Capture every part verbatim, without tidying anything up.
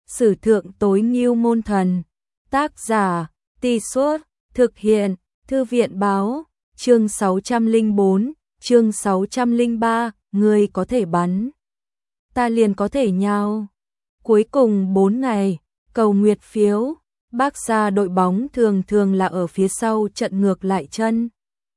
Sử thượng tối ngưu môn thần. Tác giả, Tì Suốt, thực hiện, Thư viện báo, chương sáu trăm lẻ bốn, chương sáu trăm lẻ ba, người có thể bắn. Ta liền có thể nhào. Cuối cùng bốn ngày, cầu nguyệt phiếu, Barca đội bóng thường thường là ở phía sau trận ngược lại chân.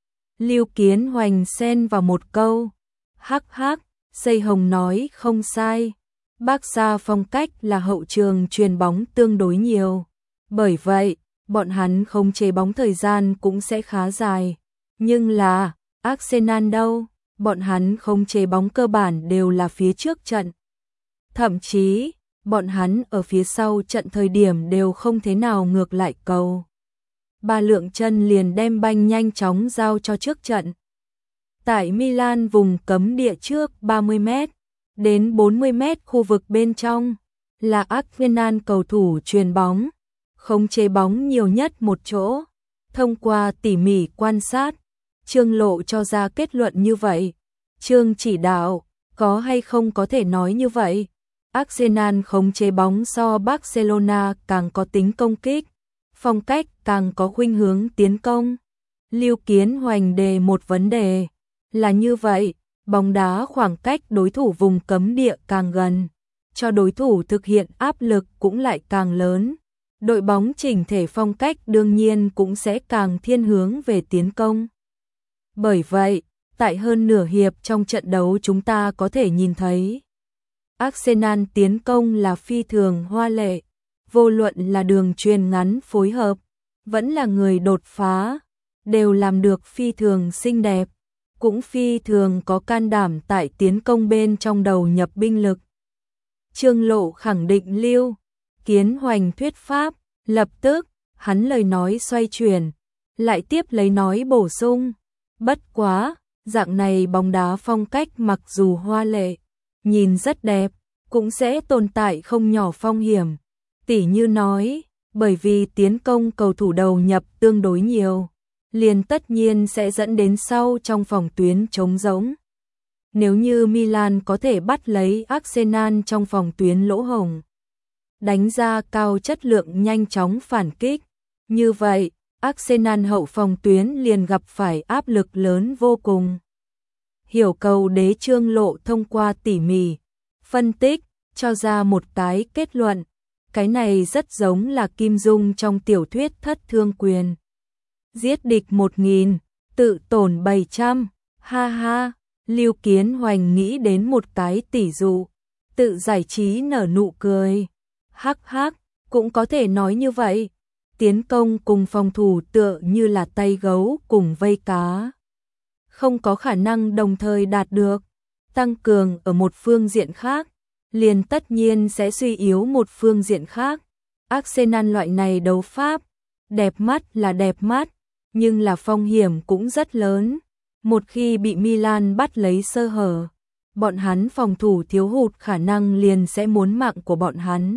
Lưu Kiến Hoành xen vào một câu. Hắc hắc, Xây Hồng nói không sai. Barca phong cách là hậu trường chuyền bóng tương đối nhiều. Bởi vậy, bọn hắn không chế bóng thời gian cũng sẽ khá dài. Nhưng là, Arsenal đâu, bọn hắn không chế bóng cơ bản đều là phía trước trận. Thậm chí, bọn hắn ở phía sau trận thời điểm đều không thế nào ngược lại cầu. Ba lượng chân liền đem banh nhanh chóng giao cho trước trận. Tại Milan vùng cấm địa trước ba mươi mét đến bốn mươi mét khu vực bên trong là Arsenal cầu thủ chuyền bóng, khống chế bóng nhiều nhất một chỗ. Thông qua tỉ mỉ quan sát, Trương Lộ cho ra kết luận như vậy. Trương chỉ đạo, có hay không có thể nói như vậy? Arsenal khống chế bóng so Barcelona càng có tính công kích, phong cách càng có khuynh hướng tiến công. Lưu Kiến Hoành đề một vấn đề là như vậy, bóng đá khoảng cách đối thủ vùng cấm địa càng gần, cho đối thủ thực hiện áp lực cũng lại càng lớn. Đội bóng chỉnh thể phong cách đương nhiên cũng sẽ càng thiên hướng về tiến công. Bởi vậy, tại hơn nửa hiệp trong trận đấu chúng ta có thể nhìn thấy Arsenal tiến công là phi thường hoa lệ, vô luận là đường chuyền ngắn phối hợp, vẫn là người đột phá, đều làm được phi thường xinh đẹp, cũng phi thường có can đảm tại tiến công bên trong đầu nhập binh lực. Trương Lộ khẳng định Lưu Kiến Hoành thuyết pháp, lập tức, hắn lời nói xoay chuyển, lại tiếp lấy nói bổ sung. Bất quá, dạng này bóng đá phong cách mặc dù hoa lệ, nhìn rất đẹp, cũng sẽ tồn tại không nhỏ phong hiểm. Tỉ như nói, bởi vì tiến công cầu thủ đầu nhập tương đối nhiều, liền tất nhiên sẽ dẫn đến sau trong phòng tuyến trống rỗng. Nếu như Milan có thể bắt lấy Arsenal trong phòng tuyến lỗ hổng, đánh ra cao chất lượng nhanh chóng phản kích, như vậy, Arsenal hậu phòng tuyến liền gặp phải áp lực lớn vô cùng. Hiểu cầu đế Trương Lộ thông qua tỉ mỉ phân tích, cho ra một cái kết luận. Cái này rất giống là Kim Dung trong tiểu thuyết Thất Thương Quyền. Giết địch một nghìn, tự tổn bảy trăm, ha ha. Lưu Kiến Hoành nghĩ đến một cái tỉ dụ, tự giải trí nở nụ cười. Hắc hắc, cũng có thể nói như vậy. Tiến công cùng phòng thủ tựa như là tay gấu cùng vây cá, không có khả năng đồng thời đạt được. Tăng cường ở một phương diện khác, liền tất nhiên sẽ suy yếu một phương diện khác. Arsenal loại này đấu pháp, đẹp mắt là đẹp mắt, nhưng là phong hiểm cũng rất lớn. Một khi bị Milan bắt lấy sơ hở, bọn hắn phòng thủ thiếu hụt khả năng liền sẽ muốn mạng của bọn hắn.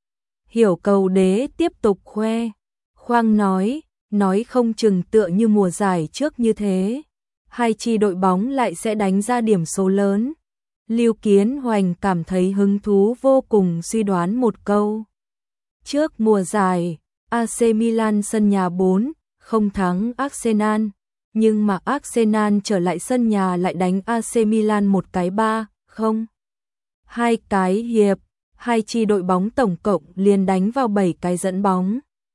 Hiểu cầu đế tiếp tục khoe, khoang nói, nói không chừng tựa như mùa giải trước như thế. Hai chi đội bóng lại sẽ đánh ra điểm số lớn. Lưu Kiến Hoành cảm thấy hứng thú vô cùng suy đoán một câu. Trước mùa giải, a xê Milan sân nhà bốn không thắng Arsenal, nhưng mà Arsenal trở lại sân nhà lại đánh a xê Milan một cái ba không. Hai cái hiệp, hai chi đội bóng tổng cộng liền đánh vào bảy cái dẫn bóng.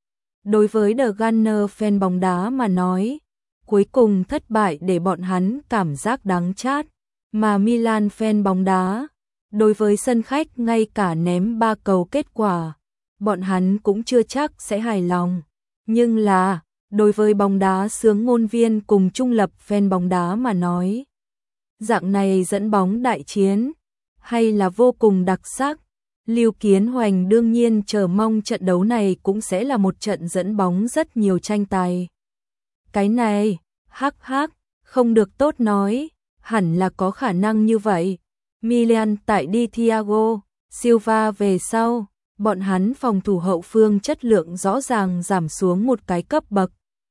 Đối với The Gunner fan bóng đá mà nói, cuối cùng thất bại để bọn hắn cảm giác đắng chát, mà Milan fan bóng đá, đối với sân khách ngay cả ném ba cầu kết quả, bọn hắn cũng chưa chắc sẽ hài lòng. Nhưng là, đối với bóng đá xướng ngôn viên cùng trung lập fan bóng đá mà nói, dạng này dẫn bóng đại chiến, hay là vô cùng đặc sắc. Lưu Kiến Hoành đương nhiên chờ mong trận đấu này cũng sẽ là một trận dẫn bóng rất nhiều tranh tài. Cái này, hắc hắc, không được tốt nói, hẳn là có khả năng như vậy. Milan tại đi Thiago Silva về sau, bọn hắn phòng thủ hậu phương chất lượng rõ ràng giảm xuống một cái cấp bậc.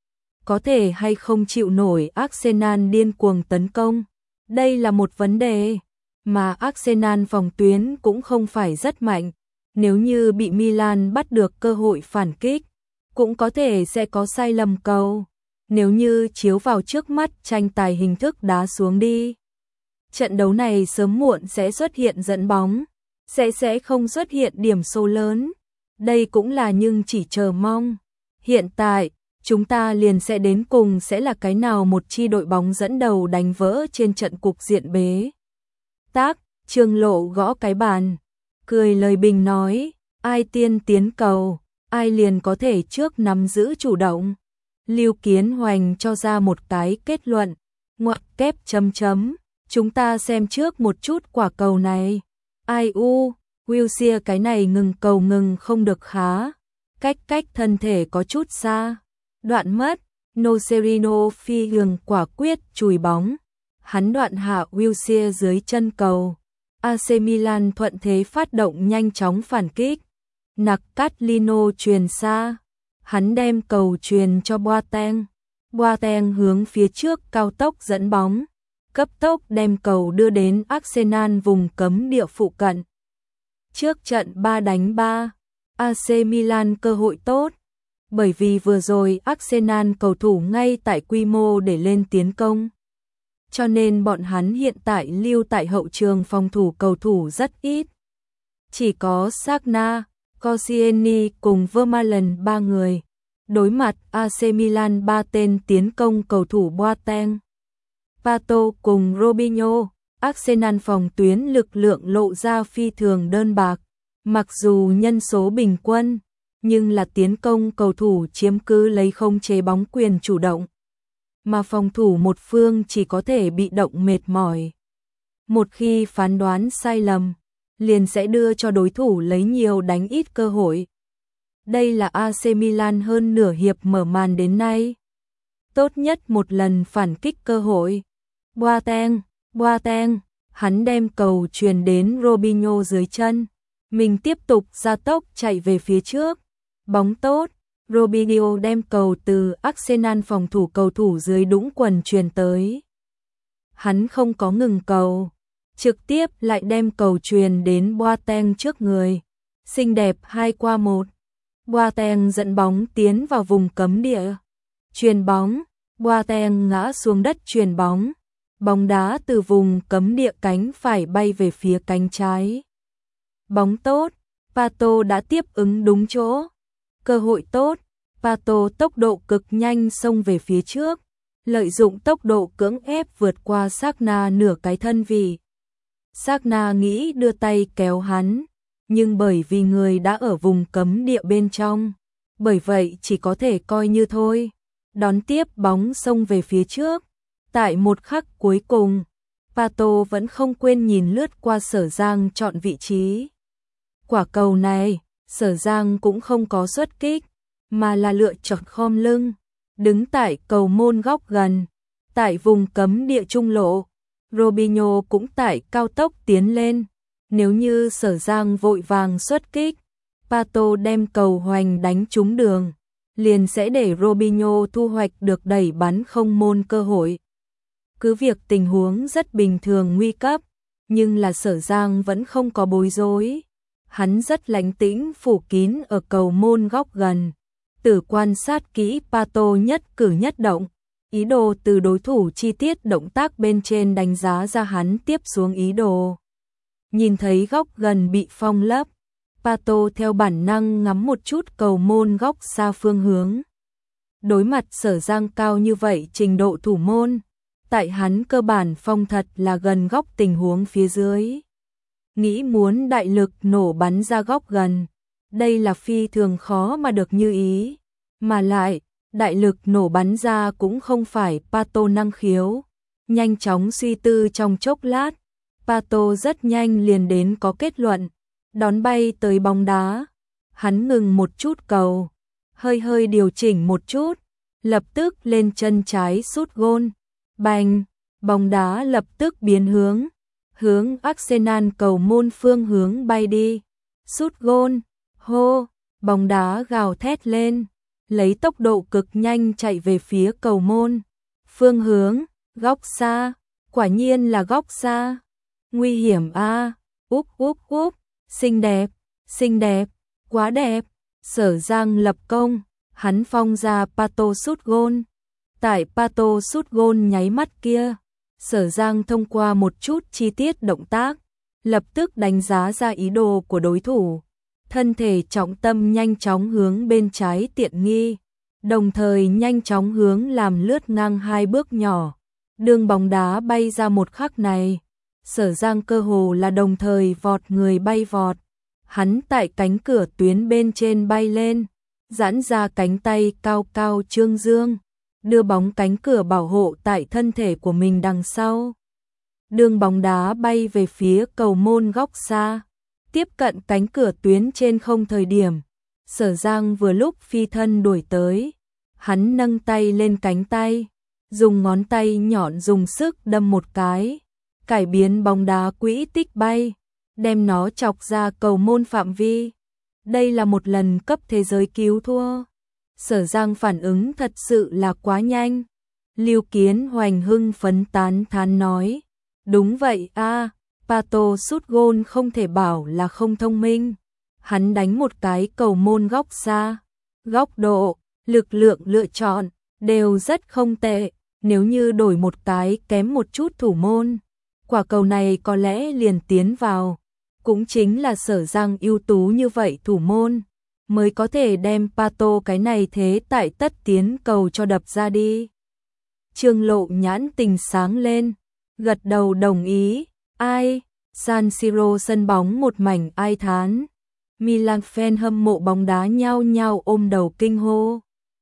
Có thể hay không chịu nổi Arsenal điên cuồng tấn công? Đây là một vấn đề. Mà Arsenal phòng tuyến cũng không phải rất mạnh, Nếu như bị Milan bắt được cơ hội phản kích, cũng có thể sẽ có sai lầm cầu. Nếu như chiếu vào trước mắt tranh tài hình thức đá xuống đi, trận đấu này sớm muộn sẽ xuất hiện dẫn bóng, sẽ sẽ không xuất hiện điểm số lớn. Đây cũng là nhưng chỉ chờ mong. Hiện tại, chúng ta liền sẽ đến cùng sẽ là cái nào một chi đội bóng dẫn đầu đánh vỡ trên trận cục diện bế tắc. Trương Lộ gõ cái bàn, cười lời bình nói, ai tiên tiến cầu, ai liền có thể trước nắm giữ chủ động. Lưu Kiến Hoành cho ra một cái kết luận, ngoặc kép chấm chấm, chúng ta xem trước một chút quả cầu này. Ai u, Wilshere cái này ngừng cầu ngừng không được khá, cách cách thân thể có chút xa, đoạn mất. Nocerino phi thường quả quyết chùi bóng, hắn đoạn hạ Wilshere dưới chân cầu. a xê Milan thuận thế phát động nhanh chóng phản kích. Naccatlino truyền xa, hắn đem cầu truyền cho Boateng. Boateng hướng phía trước cao tốc dẫn bóng, cấp tốc đem cầu đưa đến Arsenal vùng cấm địa phụ cận. Trước trận ba đánh ba, a xê Milan cơ hội tốt, bởi vì vừa rồi Arsenal cầu thủ ngay tại quy mô để lên tiến công. Cho nên bọn hắn hiện tại lưu tại hậu trường phòng thủ cầu thủ rất ít. Chỉ có Sagna, Koscielny cùng Vermaelen ba người. Đối mặt a xê Milan ba tên tiến công cầu thủ Boateng, Pato cùng Robinho, Arsenal phòng tuyến lực lượng lộ ra phi thường đơn bạc. Mặc dù nhân số bình quân, nhưng là tiến công cầu thủ chiếm cứ lấy không chế bóng quyền chủ động, mà phòng thủ một phương chỉ có thể bị động mệt mỏi. Một khi phán đoán sai lầm, liền sẽ đưa cho đối thủ lấy nhiều đánh ít cơ hội. Đây là a xê Milan hơn nửa hiệp mở màn đến nay tốt nhất một lần phản kích cơ hội. Boateng, Boateng, hắn đem cầu truyền đến Robinho dưới chân, mình tiếp tục gia tốc chạy về phía trước. Bóng tốt, Robinho đem cầu từ Arsenal phòng thủ cầu thủ dưới đũng quần truyền tới. Hắn không có ngừng cầu, trực tiếp lại đem cầu truyền đến Boateng trước người. Xinh đẹp hai qua một. Boateng dẫn bóng tiến vào vùng cấm địa. Chuyền bóng, Boateng ngã xuống đất chuyền bóng. Bóng đá từ vùng cấm địa cánh phải bay về phía cánh trái. Bóng tốt, Pato đã tiếp ứng đúng chỗ. Cơ hội tốt, Pato tốc độ cực nhanh xông về phía trước, lợi dụng tốc độ cưỡng ép vượt qua Sagna nửa cái thân vị. Sagna nghĩ đưa tay kéo hắn, nhưng bởi vì người đã ở vùng cấm địa bên trong, bởi vậy chỉ có thể coi như thôi. Đón tiếp bóng xông về phía trước. Tại một khắc cuối cùng, Pato vẫn không quên nhìn lướt qua Sở Giang chọn vị trí. Quả cầu này, Sở Giang cũng không có xuất kích, mà là lựa chọn khom lưng, đứng tại cầu môn góc gần. Tại vùng cấm địa trung lộ, Robinho cũng tại cao tốc tiến lên. Nếu như Sở Giang vội vàng xuất kích, Pato đem cầu hoành đánh trúng đường, liền sẽ để Robinho thu hoạch được đẩy bắn không môn cơ hội. Cứ việc tình huống rất bình thường nguy cấp, nhưng là Sở Giang vẫn không có bối rối. Hắn rất lánh tĩnh phủ kín ở cầu môn góc gần, tử quan sát kỹ Pato nhất cử nhất động, ý đồ từ đối thủ chi tiết động tác bên trên đánh giá ra hắn tiếp xuống ý đồ. Nhìn thấy góc gần bị phong lấp, Pato theo bản năng ngắm một chút cầu môn góc xa phương hướng. Đối mặt Sở Giang cao như vậy trình độ thủ môn, tại hắn cơ bản phong thật là gần góc tình huống phía dưới. Nghĩ muốn đại lực nổ bắn ra góc gần, đây là phi thường khó mà được như ý. Mà lại, đại lực nổ bắn ra cũng không phải Pato năng khiếu. Nhanh chóng suy tư trong chốc lát, Pato rất nhanh liền đến có kết luận, đón bay tới bóng đá. Hắn ngừng một chút cầu, hơi hơi điều chỉnh một chút, lập tức lên chân trái sút gôn. Bành, bóng đá lập tức biến hướng, hướng Arsenal cầu môn phương hướng bay đi. Sút gôn, hô, bóng đá gào thét lên, lấy tốc độ cực nhanh chạy về phía cầu môn. Phương hướng, góc xa, quả nhiên là góc xa. Nguy hiểm a, úp úp úp, xinh đẹp, xinh đẹp, quá đẹp. Sở Giang lập công, hắn phong ra Pato sút gôn. Tại Pato sút gôn nháy mắt kia, Sở Giang thông qua một chút chi tiết động tác, lập tức đánh giá ra ý đồ của đối thủ. Thân thể trọng tâm nhanh chóng hướng bên trái tiện nghi, đồng thời nhanh chóng hướng làm lướt ngang hai bước nhỏ. Đường bóng đá bay ra một khắc này, Sở Giang cơ hồ là đồng thời vọt người bay vọt. Hắn tại cánh cửa tuyến bên trên bay lên, giãn ra cánh tay cao cao trương dương, đưa bóng cánh cửa bảo hộ tại thân thể của mình đằng sau. Đường bóng đá bay về phía cầu môn góc xa, tiếp cận cánh cửa tuyến trên không thời điểm. Sở Giang vừa lúc phi thân đuổi tới, hắn nâng tay lên cánh tay, dùng ngón tay nhọn dùng sức đâm một cái, cải biến bóng đá quỹ tích bay, đem nó chọc ra cầu môn phạm vi. Đây là một lần cấp thế giới cứu thua. Sở Giang phản ứng thật sự là quá nhanh. Lưu Kiến Hoành hưng phấn tán thán nói, đúng vậy a, à, Pato sút gôn không thể bảo là không thông minh. Hắn đánh một cái cầu môn góc xa, góc độ, lực lượng lựa chọn đều rất không tệ. Nếu như đổi một cái kém một chút thủ môn, quả cầu này có lẽ liền tiến vào. Cũng chính là Sở Giang ưu tú như vậy thủ môn, mới có thể đem Pato cái này thế tại tất tiến cầu cho đập ra đi. Trương Lộ nhãn tình sáng lên, gật đầu đồng ý. Ai? San Siro sân bóng một mảnh ai thán. Milan fan hâm mộ bóng đá nhao nhao ôm đầu kinh hô.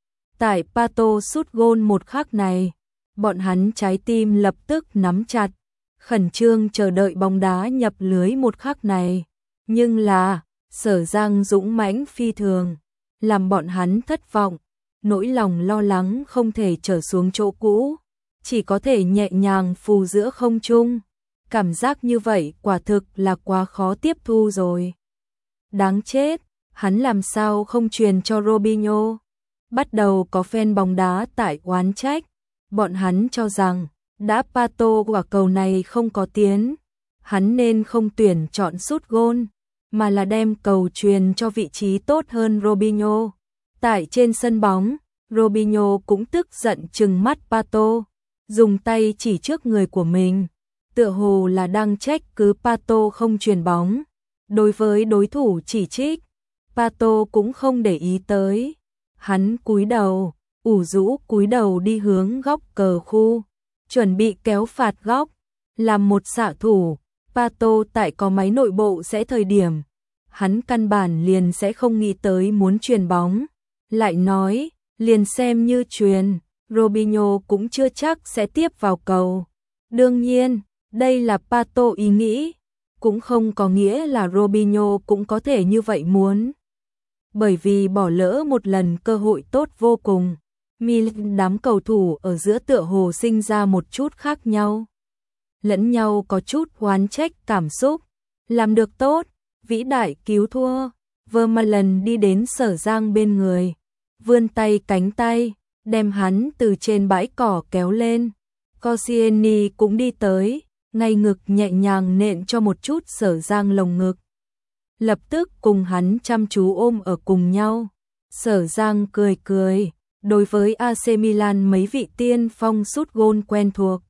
Tại Pato sút gôn một khắc này, bọn hắn trái tim lập tức nắm chặt, khẩn trương chờ đợi bóng đá nhập lưới một khắc này. Nhưng là, Sở Giang dũng mãnh phi thường, làm bọn hắn thất vọng, nỗi lòng lo lắng không thể trở xuống chỗ cũ, chỉ có thể nhẹ nhàng phù giữa không trung. Cảm giác như vậy quả thực là quá khó tiếp thu rồi. Đáng chết, hắn làm sao không truyền cho Robinho? Bắt đầu có fan bóng đá tại oán trách, bọn hắn cho rằng đã Pato quả cầu này không có tiến, hắn nên không tuyển chọn sút gôn, mà là đem cầu truyền cho vị trí tốt hơn Robinho. Tại trên sân bóng, Robinho cũng tức giận trừng mắt Pato, dùng tay chỉ trước người của mình, tựa hồ là đang trách cứ Pato không truyền bóng. Đối với đối thủ chỉ trích, Pato cũng không để ý tới. Hắn cúi đầu, ủ rũ cúi đầu đi hướng góc cờ khu, chuẩn bị kéo phạt góc, làm một xạ thủ. Pato tại có máy nội bộ sẽ thời điểm, hắn căn bản liền sẽ không nghĩ tới muốn truyền bóng. Lại nói, liền xem như truyền, Robinho cũng chưa chắc sẽ tiếp vào cầu. Đương nhiên, đây là Pato ý nghĩ, cũng không có nghĩa là Robinho cũng có thể như vậy muốn. Bởi vì bỏ lỡ một lần cơ hội tốt vô cùng, Milan đám cầu thủ ở giữa tựa hồ sinh ra một chút khác nhau. Lẫn nhau có chút oán trách cảm xúc, làm được tốt, vĩ đại cứu thua. Vermaelen đi đến Sở Giang bên người, vươn tay cánh tay, đem hắn từ trên bãi cỏ kéo lên. Koscielny cũng đi tới, ngay ngực nhẹ nhàng nện cho một chút Sở Giang lồng ngực. Lập tức cùng hắn chăm chú ôm ở cùng nhau. Sở Giang cười cười, đối với a xê Milan mấy vị tiên phong sút gôn quen thuộc.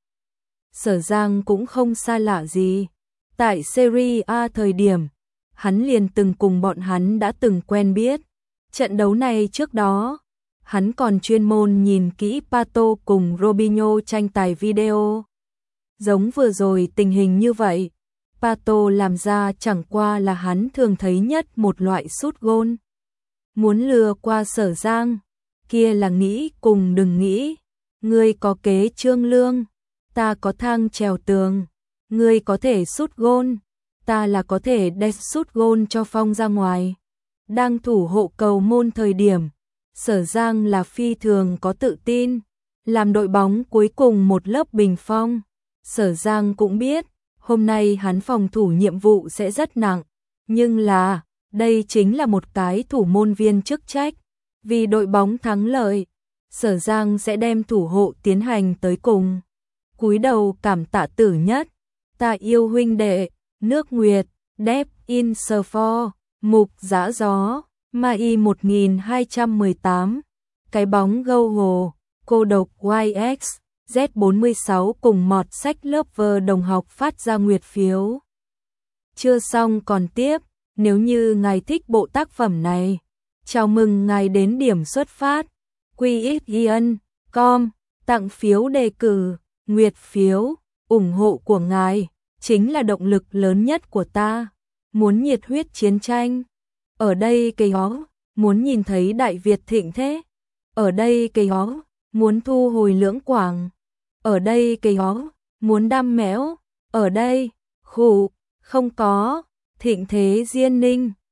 Sở Giang cũng không xa lạ gì. Tại Serie A thời điểm, hắn liền từng cùng bọn hắn đã từng quen biết. Trận đấu này trước đó, hắn còn chuyên môn nhìn kỹ Pato cùng Robinho tranh tài video. Giống vừa rồi tình hình như vậy, Pato làm ra chẳng qua là hắn thường thấy nhất một loại sút gôn. Muốn lừa qua Sở Giang, kia là nghĩ cùng đừng nghĩ. Ngươi có kế trương lương, ta có thang trèo tường. Ngươi có thể sút gôn, ta là có thể đẩy sút gôn cho phong ra ngoài. Đang thủ hộ cầu môn thời điểm, Sở Giang là phi thường có tự tin, làm đội bóng cuối cùng một lớp bình phong. Sở Giang cũng biết, hôm nay hắn phòng thủ nhiệm vụ sẽ rất nặng, nhưng là, đây chính là một cái thủ môn viên chức trách. Vì đội bóng thắng lợi, Sở Giang sẽ đem thủ hộ tiến hành tới cùng. Cúi đầu cảm tạ Tử Nhất, ta yêu huynh đệ, nước Nguyệt, Deep in Serfor, Mục Giã Gió, Ma Y một nghìn hai trăm mười tám, Cái Bóng Gâu Hồ, Cô Độc Y X, Z bốn mươi sáu cùng Mọt Sách Lover đồng học phát ra nguyệt phiếu. Chưa xong còn tiếp, nếu như ngài thích bộ tác phẩm này, chào mừng ngài đến điểm xuất phát quy x ian chấm com tặng phiếu đề cử, nguyệt phiếu, ủng hộ của ngài chính là động lực lớn nhất của ta. Muốn nhiệt huyết chiến tranh, ở đây cây ó, muốn nhìn thấy Đại Việt thịnh thế, ở đây cây ó, muốn thu hồi Lưỡng Quảng, ở đây cây ó, muốn đam mẽo, ở đây, khủ, không có, thịnh thế Diên Ninh.